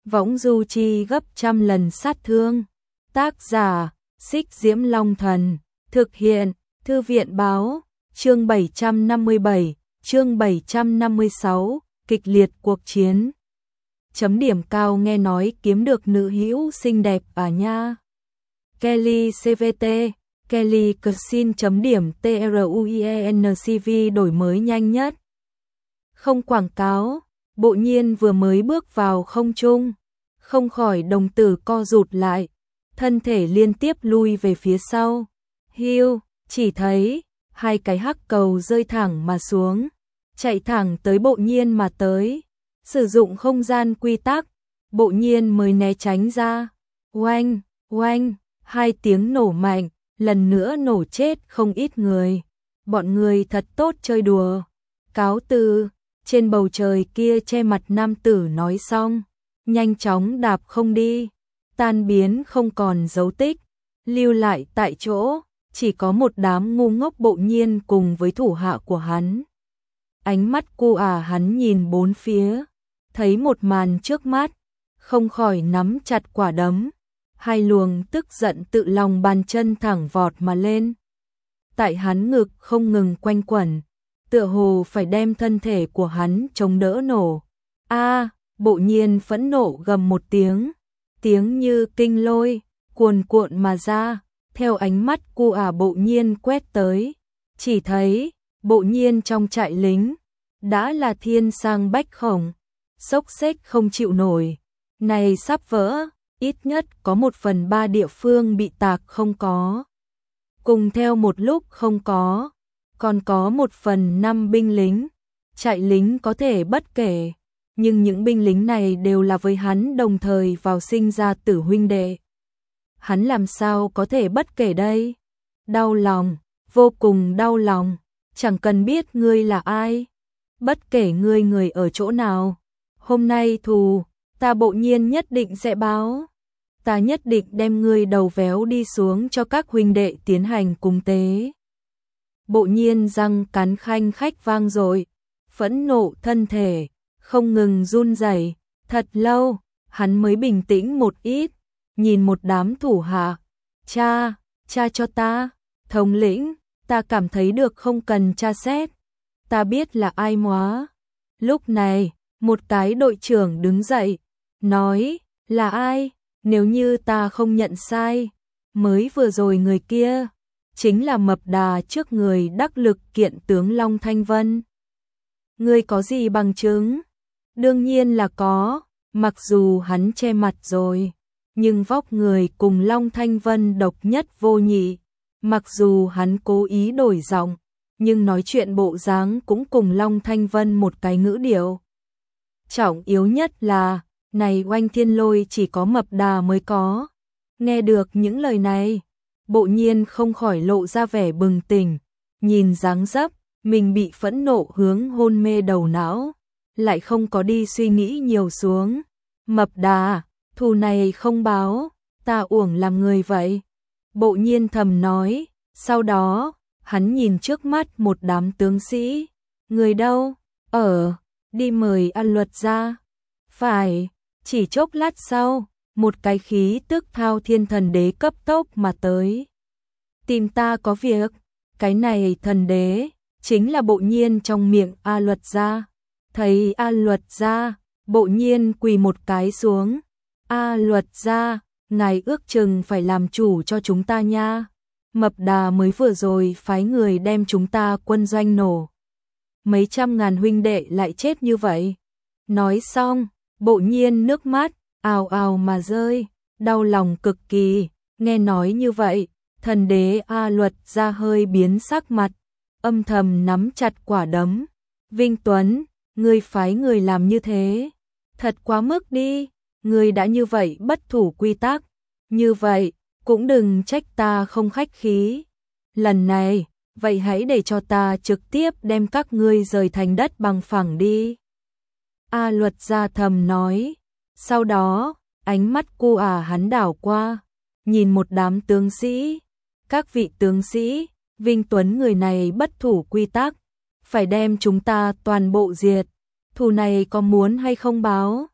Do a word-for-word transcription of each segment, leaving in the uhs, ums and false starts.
võng du chi gấp trăm lần sát thương. Tác giả, Xích Diễm Long Thần, thực hiện, Thư viện Báo, chương bảy trăm năm mươi bảy, chương bảy trăm năm mươi sáu, kịch liệt cuộc chiến. Chấm điểm cao nghe nói kiếm được nữ hữu xinh đẹp à nha. Kelly xê vê tê, Kelly Cuisine chấm điểm TRUIENCV đổi mới nhanh nhất. Không quảng cáo, Bộ Nhiên vừa mới bước vào không trung, không khỏi đồng tử co rụt lại, thân thể liên tiếp lui về phía sau. Hiu, chỉ thấy hai cái hắc cầu rơi thẳng mà xuống, chạy thẳng tới Bộ Nhiên mà tới. Sử dụng không gian quy tắc, Bộ Nhiên mới né tránh ra. Oanh, oanh, hai tiếng nổ mạnh, lần nữa nổ chết không ít người. Bọn người thật tốt chơi đùa. Cáo từ, trên bầu trời kia che mặt nam tử nói xong, nhanh chóng đạp không đi, tan biến không còn dấu tích, lưu lại tại chỗ, chỉ có một đám ngu ngốc Bộ Nhiên cùng với thủ hạ của hắn. Ánh mắt cu à hắn nhìn bốn phía, thấy một màn trước mắt, không khỏi nắm chặt quả đấm, hai luồng tức giận tự lòng bàn chân thẳng vọt mà lên. Tại hắn ngực không ngừng quanh quẩn, tựa hồ phải đem thân thể của hắn chống đỡ nổ. A, Bộ Nhiên phẫn nộ gầm một tiếng, tiếng như kinh lôi, cuồn cuộn mà ra, theo ánh mắt cu à Bộ Nhiên quét tới, chỉ thấy Bộ Nhiên trong trại lính đã là thiên sang bách khổng, xốc xếch không chịu nổi, này sắp vỡ, ít nhất có một phần ba địa phương bị tạc không có. Cùng theo một lúc không có, còn có một phần năm binh lính, trại lính có thể bất kể, nhưng những binh lính này đều là với hắn đồng thời vào sinh ra tử huynh đệ. Hắn làm sao có thể bất kể đây? Đau lòng, vô cùng đau lòng, chẳng cần biết ngươi là ai, bất kể ngươi người ở chỗ nào. Hôm nay thù, ta Bộ Nhiên nhất định sẽ báo. Ta nhất định đem ngươi đầu véo đi xuống cho các huynh đệ tiến hành cúng tế. Bộ Nhiên răng cắn khanh khách vang dội, phẫn nộ thân thể, không ngừng run rẩy. Thật lâu, hắn mới bình tĩnh một ít, nhìn một đám thủ hạ. Cha, cha cho ta, thống lĩnh, ta cảm thấy được không cần tra xét. Ta biết là ai móa. Lúc này, một cái đội trưởng đứng dậy, nói, là ai? Nếu như ta không nhận sai, mới vừa rồi người kia, chính là mập đà trước người đắc lực kiện tướng Long Thanh Vân. Ngươi có gì bằng chứng? Đương nhiên là có, mặc dù hắn che mặt rồi, nhưng vóc người cùng Long Thanh Vân độc nhất vô nhị, mặc dù hắn cố ý đổi giọng, nhưng nói chuyện bộ dáng cũng cùng Long Thanh Vân một cái ngữ điệu. Trọng yếu nhất là, này Oanh Thiên Lôi chỉ có mập đà mới có. Nghe được những lời này, Bộ Nhiên không khỏi lộ ra vẻ bừng tỉnh, nhìn dáng dấp, mình bị phẫn nộ hướng hôn mê đầu não, lại không có đi suy nghĩ nhiều xuống. Mập đà, thù này không báo, ta uổng làm người vậy. Bộ Nhiên thầm nói, sau đó, hắn nhìn trước mắt một đám tướng sĩ. Người đâu? Ở, đi mời An Luật ra. Phải, chỉ chốc lát sau, một cái khí tức Thao Thiên Thần Đế cấp tốc mà tới. Tìm ta có việc, cái này thần đế, chính là Bộ Nhiên trong miệng A Luật gia. Thấy A Luật gia, Bộ Nhiên quỳ một cái xuống. A Luật gia, ngài ước chừng phải làm chủ cho chúng ta nha. Mập đà mới vừa rồi phái người đem chúng ta quân doanh nổ. Mấy trăm ngàn huynh đệ lại chết như vậy. Nói xong, Bộ Nhiên nước mắt ào ào mà rơi, đau lòng cực kỳ. Nghe nói như vậy, thần đế A Luật ra hơi biến sắc mặt, âm thầm nắm chặt quả đấm. Vinh Tuấn, ngươi phái người làm như thế, thật quá mức đi. Ngươi đã như vậy bất thủ quy tắc, như vậy cũng đừng trách ta không khách khí. Lần này, vậy hãy để cho ta trực tiếp đem các ngươi rời thành đất bằng phẳng đi. A Luật gia thầm nói. Sau đó, ánh mắt cu à hắn đảo qua, nhìn một đám tướng sĩ. Các vị tướng sĩ, Vinh Tuấn người này bất thủ quy tắc, phải đem chúng ta toàn bộ diệt. Thù này có muốn hay không báo?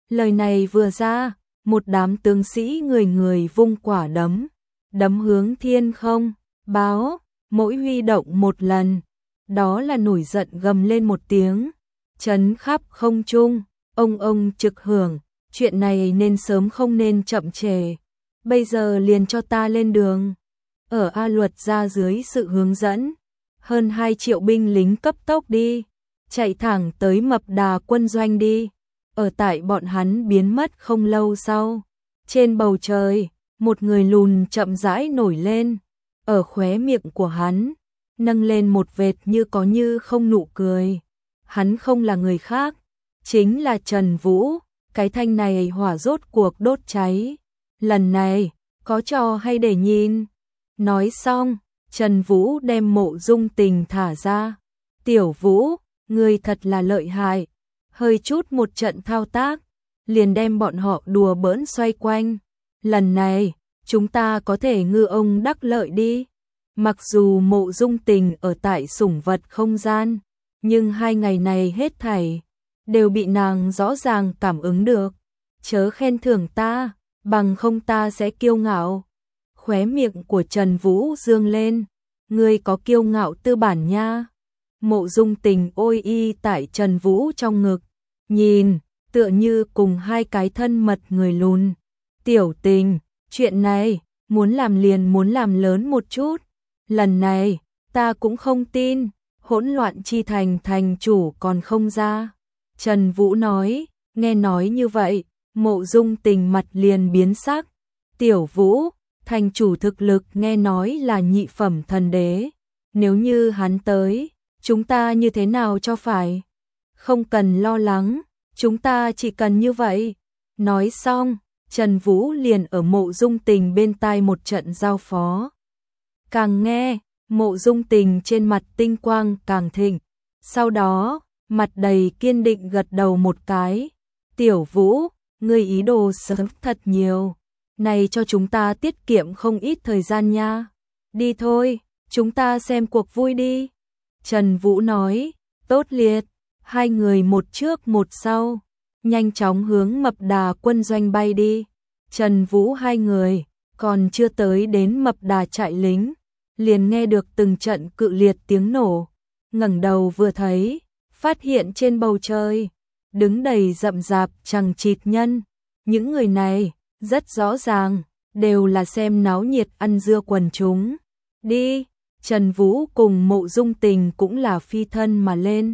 Lời này vừa ra, một đám tướng sĩ người người vung quả đấm, đấm hướng thiên không, báo, mỗi huy động một lần, đó là nổi giận gầm lên một tiếng, chấn khắp không trung, ông ông trực hưởng, chuyện này nên sớm không nên chậm trễ, bây giờ liền cho ta lên đường. Ở A Luật ra dưới sự hướng dẫn, hơn hai triệu binh lính cấp tốc đi, chạy thẳng tới Mập Đà quân doanh đi. Ở tại bọn hắn biến mất không lâu sau, trên bầu trời, một người lùn chậm rãi nổi lên, ở khóe miệng của hắn, nâng lên một vệt như có như không nụ cười. Hắn không là người khác, chính là Trần Vũ, cái thanh này hỏa rốt cuộc đốt cháy. Lần này, có trò hay để nhìn. Nói xong, Trần Vũ đem Mộ Dung Tình thả ra. Tiểu Vũ, ngươi thật là lợi hại. Hơi chút một trận thao tác, liền đem bọn họ đùa bỡn xoay quanh. Lần này, chúng ta có thể ngư ông đắc lợi đi. Mặc dù Mộ Dung Tình ở tại sủng vật không gian, nhưng hai ngày này hết thảy đều bị nàng rõ ràng cảm ứng được. Chớ khen thưởng ta, bằng không ta sẽ kiêu ngạo. Khóe miệng của Trần Vũ dương lên, ngươi có kiêu ngạo tư bản nha. Mộ Dung Tình ôi y tại Trần Vũ trong ngực, nhìn, tựa như cùng hai cái thân mật người lùn. Tiểu Tình, chuyện này, muốn làm liền muốn làm lớn một chút. Lần này, ta cũng không tin, hỗn loạn chi thành thành chủ còn không ra. Trần Vũ nói, nghe nói như vậy, Mộ Dung Tình mặt liền biến sắc. Tiểu Vũ, thành chủ thực lực nghe nói là nhị phẩm thần đế. Nếu như hắn tới, chúng ta như thế nào cho phải? Không cần lo lắng, chúng ta chỉ cần như vậy. Nói xong, Trần Vũ liền ở Mộ Dung Tình bên tai một trận giao phó. Càng nghe, Mộ Dung Tình trên mặt tinh quang càng thịnh. Sau đó, mặt đầy kiên định gật đầu một cái. Tiểu Vũ, ngươi ý đồ sớm thật nhiều. Này cho chúng ta tiết kiệm không ít thời gian nha. Đi thôi, chúng ta xem cuộc vui đi. Trần Vũ nói, tốt liệt. Hai người một trước một sau, nhanh chóng hướng Mập Đà quân doanh bay đi. Trần Vũ hai người, còn chưa tới đến Mập Đà trại lính, liền nghe được từng trận cự liệt tiếng nổ. Ngẩng đầu vừa thấy, phát hiện trên bầu trời, đứng đầy rậm rạp chằng chịt nhân. Những người này, rất rõ ràng, đều là xem náo nhiệt ăn dưa quần chúng. Đi, Trần Vũ cùng Mộ Dung Tình cũng là phi thân mà lên.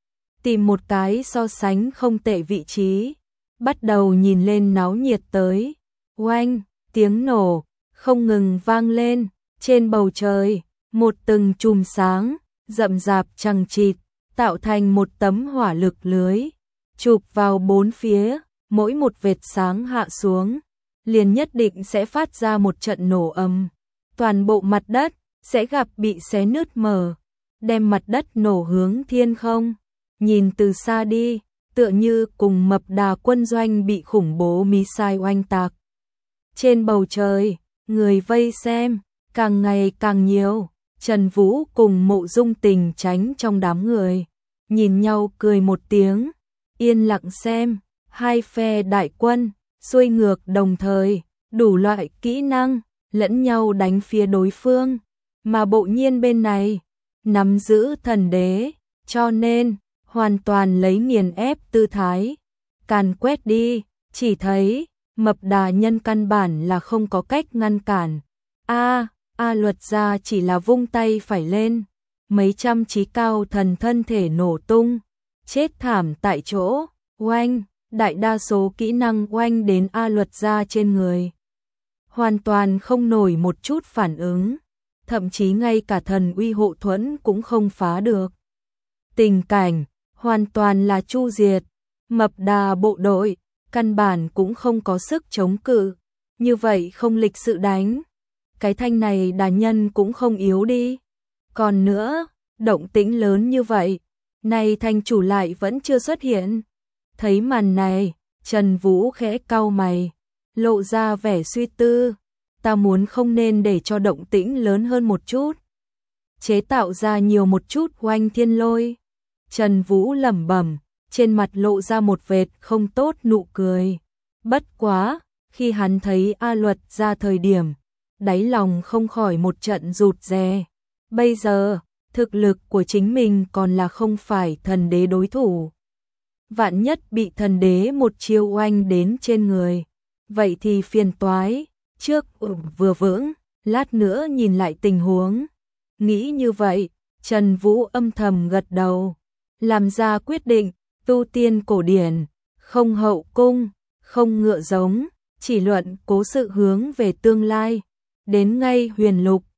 Tìm một cái so sánh không tệ vị trí, bắt đầu nhìn lên náo nhiệt tới. Oanh, tiếng nổ, không ngừng vang lên, trên bầu trời, một từng chùm sáng, rậm rạp chằng chịt, tạo thành một tấm hỏa lực lưới, chụp vào bốn phía, mỗi một vệt sáng hạ xuống, liền nhất định sẽ phát ra một trận nổ ầm. Toàn bộ mặt đất sẽ gặp bị xé nứt mở, đem mặt đất nổ hướng thiên không. Nhìn từ xa đi, tựa như cùng Mập Đà quân doanh bị khủng bố missile oanh tạc. Trên bầu trời, người vây xem, càng ngày càng nhiều. Trần Vũ cùng Mộ Dung Tình tránh trong đám người, nhìn nhau cười một tiếng, yên lặng xem. Hai phe đại quân, xuôi ngược đồng thời, đủ loại kỹ năng, lẫn nhau đánh phía đối phương. Mà Bộ Nhiên bên này, nắm giữ thần đế, cho nên, hoàn toàn lấy nghiền ép tư thái. Càn quét đi, chỉ thấy, Mập Đà nhân căn bản là không có cách ngăn cản. A, A Luật ra chỉ là vung tay phải lên, mấy trăm chí cao thần thân thể nổ tung, chết thảm tại chỗ. Oanh, đại đa số kỹ năng oanh đến A Luật ra trên người, hoàn toàn không nổi một chút phản ứng, thậm chí ngay cả thần uy hộ thuẫn cũng không phá được. Tình cảnh hoàn toàn là chu diệt. Mập Đà bộ đội căn bản cũng không có sức chống cự, như vậy không lịch sự đánh. Cái thanh này đà nhân cũng không yếu đi. Còn nữa, động tĩnh lớn như vậy, này thành chủ lại vẫn chưa xuất hiện. Thấy màn này, Trần Vũ khẽ cau mày, lộ ra vẻ suy tư. Ta muốn không nên để cho động tĩnh lớn hơn một chút, chế tạo ra nhiều một chút oanh thiên lôi. Trần Vũ lẩm bẩm, trên mặt lộ ra một vệt không tốt nụ cười. Bất quá, khi hắn thấy A Luật ra thời điểm, đáy lòng không khỏi một trận rụt rè. Bây giờ, thực lực của chính mình còn là không phải thần đế đối thủ. Vạn nhất bị thần đế một chiêu oanh đến trên người, vậy thì phiền toái, trước vừa vững, lát nữa nhìn lại tình huống. Nghĩ như vậy, Trần Vũ âm thầm gật đầu, làm ra quyết định, tu tiên cổ điển, không hậu cung, không ngựa giống, chỉ luận cố sự hướng về tương lai. Đến ngay huyền lục,